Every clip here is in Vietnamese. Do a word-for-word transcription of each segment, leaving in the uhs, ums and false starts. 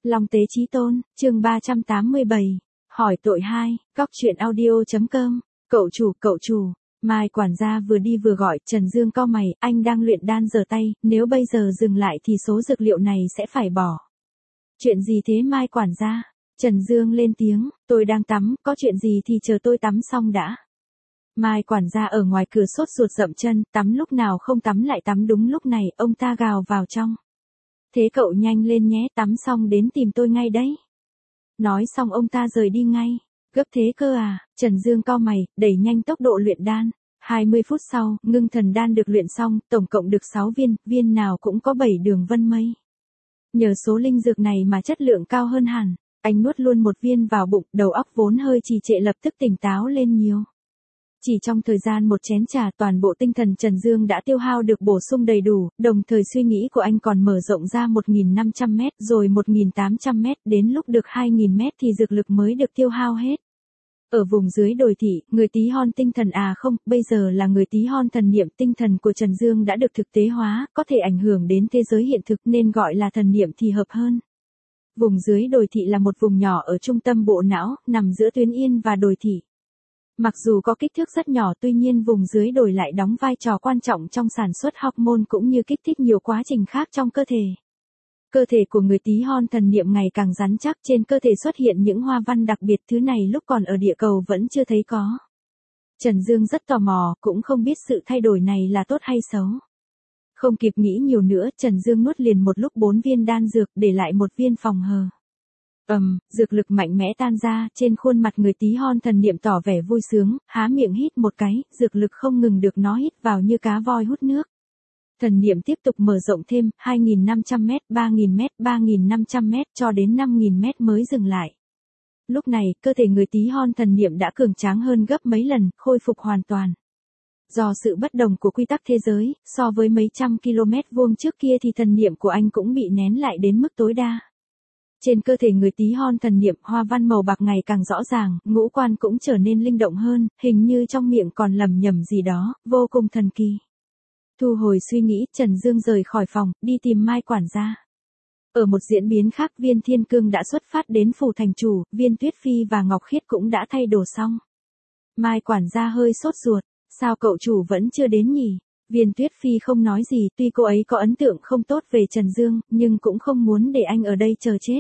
Long Tế Chí Tôn, chương ba trăm tám mươi bảy. Hỏi tội hai, Cóc Truyện Audio.com. Cậu chủ, cậu chủ. Mai quản gia vừa đi vừa gọi, Trần Dương cau mày, anh đang luyện đan giở tay, nếu bây giờ dừng lại thì số dược liệu này sẽ phải bỏ. Chuyện gì thế Mai quản gia? Trần Dương lên tiếng, tôi đang tắm, có chuyện gì thì chờ tôi tắm xong đã. Mai quản gia ở ngoài cửa sốt ruột dậm chân, tắm lúc nào không tắm lại tắm đúng lúc này, ông ta gào vào trong. Thế cậu nhanh lên nhé, tắm xong đến tìm tôi ngay đấy. Nói xong ông ta rời đi ngay. Gấp thế cơ à? Trần Dương cau mày, đẩy nhanh tốc độ luyện đan. hai mươi phút sau, ngưng thần đan được luyện xong, tổng cộng được sáu viên, viên nào cũng có bảy đường vân mây. Nhờ số linh dược này mà chất lượng cao hơn hẳn. Anh nuốt luôn một viên vào bụng, đầu óc vốn hơi trì trệ lập tức tỉnh táo lên nhiều. Chỉ trong thời gian một chén trà, toàn bộ tinh thần Trần Dương đã tiêu hao được bổ sung đầy đủ, đồng thời suy nghĩ của anh còn mở rộng ra một nghìn năm trăm mét, rồi một nghìn tám trăm mét, đến lúc được hai nghìn mét thì dược lực mới được tiêu hao hết. Ở vùng dưới đồi thị, người tí hon tinh thần à không, bây giờ là người tí hon thần niệm tinh thần của Trần Dương đã được thực tế hóa, có thể ảnh hưởng đến thế giới hiện thực nên gọi là thần niệm thì hợp hơn. Vùng dưới đồi thị là một vùng nhỏ ở trung tâm bộ não, nằm giữa Tuyến Yên và đồi thị. Mặc dù có kích thước rất nhỏ tuy nhiên vùng dưới đồi lại đóng vai trò quan trọng trong sản xuất hormone cũng như kích thích nhiều quá trình khác trong cơ thể. Cơ thể của người tí hon thần niệm ngày càng rắn chắc, trên cơ thể xuất hiện những hoa văn đặc biệt, thứ này lúc còn ở địa cầu vẫn chưa thấy có. Trần Dương rất tò mò, cũng không biết sự thay đổi này là tốt hay xấu. Không kịp nghĩ nhiều nữa, Trần Dương nuốt liền một lúc bốn viên đan dược, để lại một viên phòng hờ. Ầm, um, dược lực mạnh mẽ tan ra, trên khuôn mặt người tí hon thần niệm tỏ vẻ vui sướng, há miệng hít một cái, dược lực không ngừng được nó hít vào như cá voi hút nước. Thần niệm tiếp tục mở rộng thêm, hai nghìn năm trăm mét, ba nghìn mét, ba nghìn năm trăm mét cho đến năm nghìn mét mới dừng lại. Lúc này, cơ thể người tí hon thần niệm đã cường tráng hơn gấp mấy lần, khôi phục hoàn toàn. Do sự bất đồng của quy tắc thế giới, so với mấy trăm km vuông trước kia thì thần niệm của anh cũng bị nén lại đến mức tối đa. Trên cơ thể người tí hon thần niệm, hoa văn màu bạc ngày càng rõ ràng, ngũ quan cũng trở nên linh động hơn, hình như trong miệng còn lẩm nhẩm gì đó, vô cùng thần kỳ. Thu hồi suy nghĩ, Trần Dương rời khỏi phòng, đi tìm Mai quản gia. Ở một diễn biến khác, Viên Thiên Cương đã xuất phát đến phủ thành chủ, Viên Tuyết Phi và Ngọc Khiết cũng đã thay đồ xong. Mai quản gia hơi sốt ruột, sao cậu chủ vẫn chưa đến nhỉ? Viên Tuyết Phi không nói gì, tuy cô ấy có ấn tượng không tốt về Trần Dương, nhưng cũng không muốn để anh ở đây chờ chết.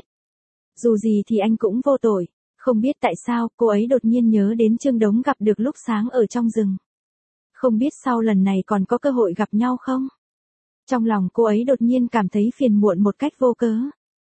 Dù gì thì anh cũng vô tội. Không biết tại sao, cô ấy đột nhiên nhớ đến Trương Đống gặp được lúc sáng ở trong rừng. Không biết sau lần này còn có cơ hội gặp nhau không? Trong lòng cô ấy đột nhiên cảm thấy phiền muộn một cách vô cớ.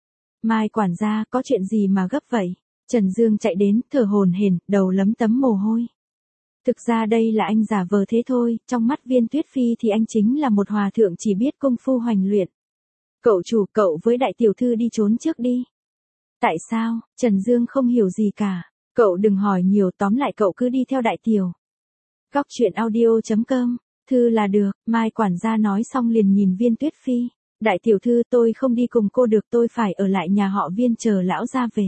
Mai quản gia, có chuyện gì mà gấp vậy? Trần Dương chạy đến, thở hổn hển, đầu lấm tấm mồ hôi. Thực ra đây là anh giả vờ thế thôi, trong mắt Viên Tuyết Phi thì anh chính là một hòa thượng chỉ biết công phu hoành luyện. Cậu chủ, cậu với đại tiểu thư đi trốn trước đi. Tại sao? Trần Dương không hiểu gì cả. Cậu đừng hỏi nhiều, tóm lại cậu cứ đi theo đại tiểu. Cóc Truyện Audio.com. Thư là được, Mai quản gia nói xong liền nhìn Viên Tuyết Phi. Đại tiểu thư, tôi không đi cùng cô được, tôi phải ở lại nhà họ Viên chờ lão gia về.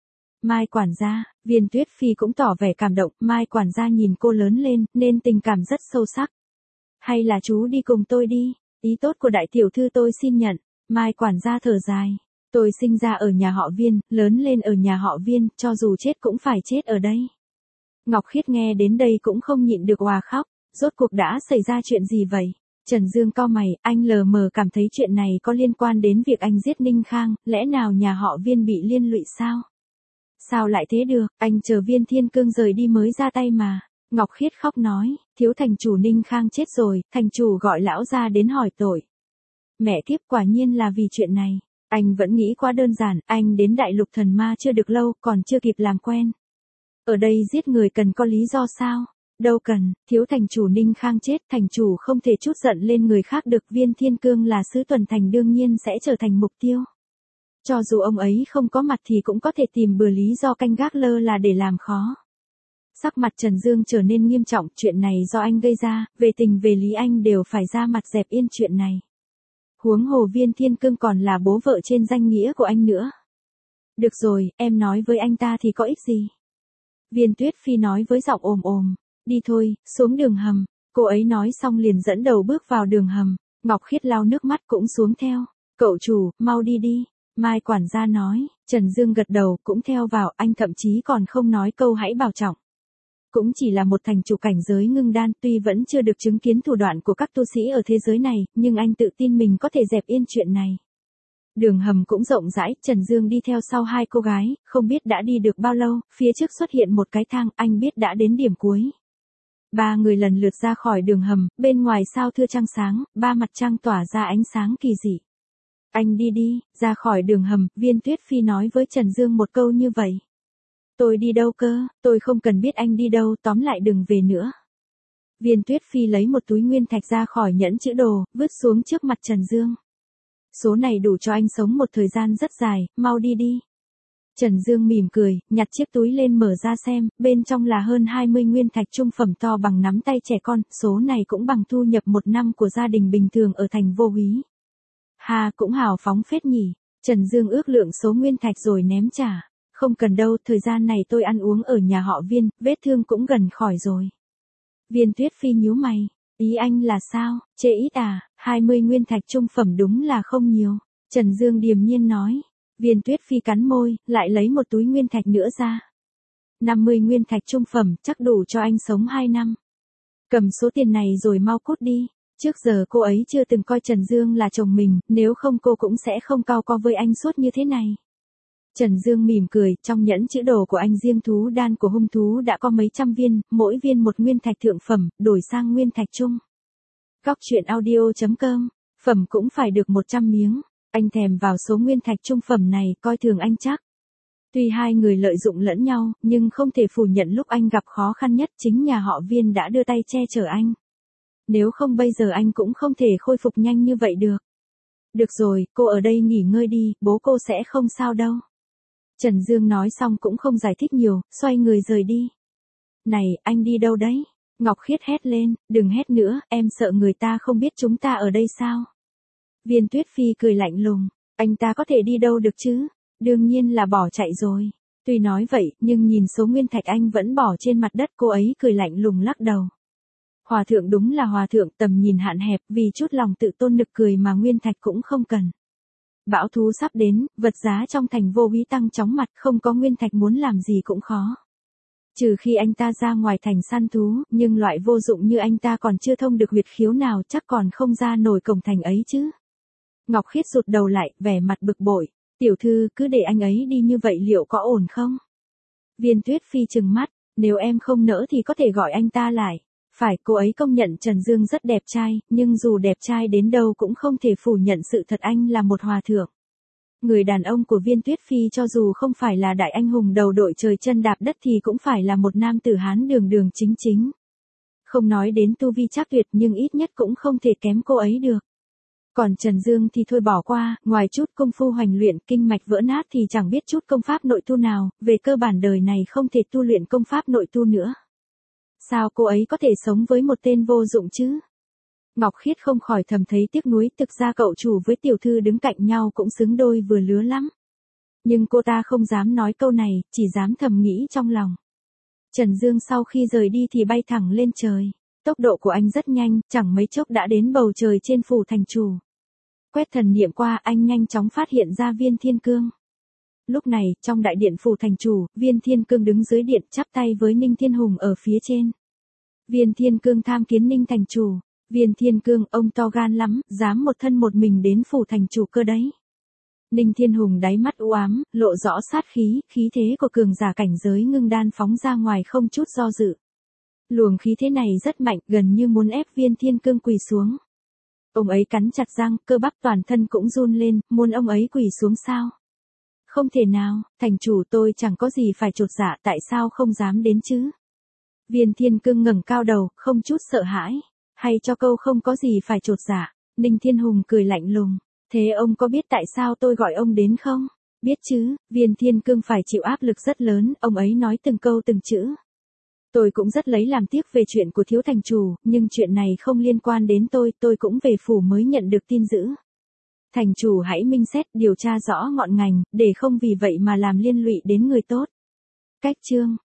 Mai quản gia, Viên Tuyết Phi cũng tỏ vẻ cảm động, Mai quản gia nhìn cô lớn lên, nên tình cảm rất sâu sắc. Hay là chú đi cùng tôi đi, ý tốt của đại tiểu thư tôi xin nhận. Mai quản gia thở dài. Tôi sinh ra ở nhà họ Viên, lớn lên ở nhà họ Viên, cho dù chết cũng phải chết ở đây. Ngọc Khiết nghe đến đây cũng không nhịn được òa khóc, rốt cuộc đã xảy ra chuyện gì vậy? Trần Dương cau mày, anh lờ mờ cảm thấy chuyện này có liên quan đến việc anh giết Ninh Khang, lẽ nào nhà họ Viên bị liên lụy sao? Sao lại thế được, anh chờ Viên Thiên Cương rời đi mới ra tay mà. Ngọc Khiết khóc nói, thiếu thành chủ Ninh Khang chết rồi, thành chủ gọi lão ra đến hỏi tội. Mẹ kiếp, quả nhiên là vì chuyện này. Anh vẫn nghĩ quá đơn giản, anh đến đại lục thần ma chưa được lâu, còn chưa kịp làm quen. Ở đây giết người cần có lý do sao? Đâu cần, thiếu thành chủ Ninh Khang chết, thành chủ không thể trút giận lên người khác được, Viên Thiên Cương là sứ tuần thành đương nhiên sẽ trở thành mục tiêu. Cho dù ông ấy không có mặt thì cũng có thể tìm bừa lý do canh gác lơ là để làm khó. Sắc mặt Trần Dương trở nên nghiêm trọng, chuyện này do anh gây ra, về tình về lý anh đều phải ra mặt dẹp yên chuyện này. Huống hồ Viên Thiên Cương còn là bố vợ trên danh nghĩa của anh nữa. Được rồi, em nói với anh ta thì có ích gì? Viên Tuyết Phi nói với giọng ồm ồm, đi thôi, xuống đường hầm. Cô ấy nói xong liền dẫn đầu bước vào đường hầm, Ngọc Khiết lau nước mắt cũng xuống theo. Cậu chủ, mau đi đi. Mai quản gia nói, Trần Dương gật đầu, cũng theo vào, anh thậm chí còn không nói câu hãy bảo trọng. Cũng chỉ là một thành chủ cảnh giới ngưng đan, tuy vẫn chưa được chứng kiến thủ đoạn của các tu sĩ ở thế giới này, nhưng anh tự tin mình có thể dẹp yên chuyện này. Đường hầm cũng rộng rãi, Trần Dương đi theo sau hai cô gái, không biết đã đi được bao lâu, phía trước xuất hiện một cái thang, anh biết đã đến điểm cuối. Ba người lần lượt ra khỏi đường hầm, bên ngoài sao thưa trăng sáng, ba mặt trăng tỏa ra ánh sáng kỳ dị. Anh đi đi, ra khỏi đường hầm, Viên Tuyết Phi nói với Trần Dương một câu như vậy. Tôi đi đâu cơ, tôi không cần biết anh đi đâu, tóm lại đừng về nữa. Viên Tuyết Phi lấy một túi nguyên thạch ra khỏi nhẫn chữ đồ, vứt xuống trước mặt Trần Dương. Số này đủ cho anh sống một thời gian rất dài, mau đi đi. Trần Dương mỉm cười, nhặt chiếc túi lên mở ra xem, bên trong là hơn hai mươi nguyên thạch trung phẩm to bằng nắm tay trẻ con, số này cũng bằng thu nhập một năm của gia đình bình thường ở thành Vô Húy. Hà, cũng hào phóng phết nhỉ. Trần Dương ước lượng số nguyên thạch rồi ném trả. Không cần đâu, thời gian này tôi ăn uống ở nhà họ Viên, vết thương cũng gần khỏi rồi. Viên Tuyết Phi nhíu mày, ý anh là sao, chê ít à, hai mươi nguyên thạch trung phẩm đúng là không nhiều. Trần Dương điềm nhiên nói. Viên Tuyết Phi cắn môi, lại lấy một túi nguyên thạch nữa ra. năm mươi nguyên thạch trung phẩm, chắc đủ cho anh sống hai năm. Cầm số tiền này rồi mau cút đi. Trước giờ cô ấy chưa từng coi Trần Dương là chồng mình, nếu không cô cũng sẽ không cau co với anh suốt như thế này. Trần Dương mỉm cười, trong nhẫn chữ đồ của anh riêng thú đan của hung thú đã có mấy trăm viên, mỗi viên một nguyên thạch thượng phẩm, đổi sang nguyên thạch trung. Góc truyện audio chấm com, phẩm cũng phải được một trăm miếng. Anh thèm vào số nguyên thạch trung phẩm này, coi thường anh chắc. Tuy hai người lợi dụng lẫn nhau, nhưng không thể phủ nhận lúc anh gặp khó khăn nhất chính nhà họ Viên đã đưa tay che chở anh. Nếu không bây giờ anh cũng không thể khôi phục nhanh như vậy được. Được rồi, cô ở đây nghỉ ngơi đi, bố cô sẽ không sao đâu. Trần Dương nói xong cũng không giải thích nhiều, xoay người rời đi. Này, anh đi đâu đấy? Ngọc Khiết hét lên, đừng hét nữa, em sợ người ta không biết chúng ta ở đây sao? Viên Tuyết Phi cười lạnh lùng, anh ta có thể đi đâu được chứ? Đương nhiên là bỏ chạy rồi. Tuy nói vậy, nhưng nhìn số nguyên thạch anh vẫn bỏ trên mặt đất, cô ấy cười lạnh lùng lắc đầu. Hòa thượng đúng là hòa thượng, tầm nhìn hạn hẹp, vì chút lòng tự tôn nực cười mà nguyên thạch cũng không cần. Bão thú sắp đến, vật giá trong thành Vô Húy tăng chóng mặt, không có nguyên thạch muốn làm gì cũng khó. Trừ khi anh ta ra ngoài thành săn thú, nhưng loại vô dụng như anh ta còn chưa thông được huyệt khiếu nào, chắc còn không ra nổi cổng thành ấy chứ. Ngọc Khiết rụt đầu lại, vẻ mặt bực bội. Tiểu thư, cứ để anh ấy đi như vậy liệu có ổn không? Viên Tuyết Phi trừng mắt, nếu em không nỡ thì có thể gọi anh ta lại. Phải, cô ấy công nhận Trần Dương rất đẹp trai, nhưng dù đẹp trai đến đâu cũng không thể phủ nhận sự thật anh là một hòa thượng. Người đàn ông của Viên Tuyết Phi cho dù không phải là đại anh hùng đầu đội trời chân đạp đất thì cũng phải là một nam tử Hán đường đường chính chính. Không nói đến tu vi chắc tuyệt nhưng ít nhất cũng không thể kém cô ấy được. Còn Trần Dương thì thôi bỏ qua, ngoài chút công phu hoành luyện kinh mạch vỡ nát thì chẳng biết chút công pháp nội tu nào, về cơ bản đời này không thể tu luyện công pháp nội tu nữa. Sao cô ấy có thể sống với một tên vô dụng chứ? Ngọc Khiết không khỏi thầm thấy tiếc nuối, thực ra cậu chủ với tiểu thư đứng cạnh nhau cũng xứng đôi vừa lứa lắm. Nhưng cô ta không dám nói câu này, chỉ dám thầm nghĩ trong lòng. Trần Dương sau khi rời đi thì bay thẳng lên trời. Tốc độ của anh rất nhanh, chẳng mấy chốc đã đến bầu trời trên phủ thành chủ. Quét thần niệm qua, anh nhanh chóng phát hiện ra Viên Thiên Cương. Lúc này, trong đại điện phủ thành chủ, Viên Thiên Cương đứng dưới điện chắp tay với Ninh Thiên Hùng ở phía trên. Viên Thiên Cương tham kiến Ninh thành chủ. Viên Thiên Cương, ông to gan lắm, dám một thân một mình đến phủ thành chủ cơ đấy. Ninh Thiên Hùng đáy mắt u ám, lộ rõ sát khí, khí thế của cường giả cảnh giới ngưng đan phóng ra ngoài không chút do dự. Luồng khí thế này rất mạnh, gần như muốn ép Viên Thiên Cương quỳ xuống. Ông ấy cắn chặt răng, cơ bắp toàn thân cũng run lên, muốn ông ấy quỳ xuống sao? Không thể nào, thành chủ tôi chẳng có gì phải chột dạ, tại sao không dám đến chứ? Viên Thiên Cương ngẩng cao đầu, không chút sợ hãi. Hay cho câu không có gì phải chột dạ. Ninh Thiên Hùng cười lạnh lùng. Thế ông có biết tại sao tôi gọi ông đến không? Biết chứ, Viên Thiên Cương phải chịu áp lực rất lớn, ông ấy nói từng câu từng chữ. Tôi cũng rất lấy làm tiếc về chuyện của thiếu thành chủ, nhưng chuyện này không liên quan đến tôi, tôi cũng về phủ mới nhận được tin dữ. Thành chủ hãy minh xét, điều tra rõ ngọn ngành, để không vì vậy mà làm liên lụy đến người tốt. Cách chương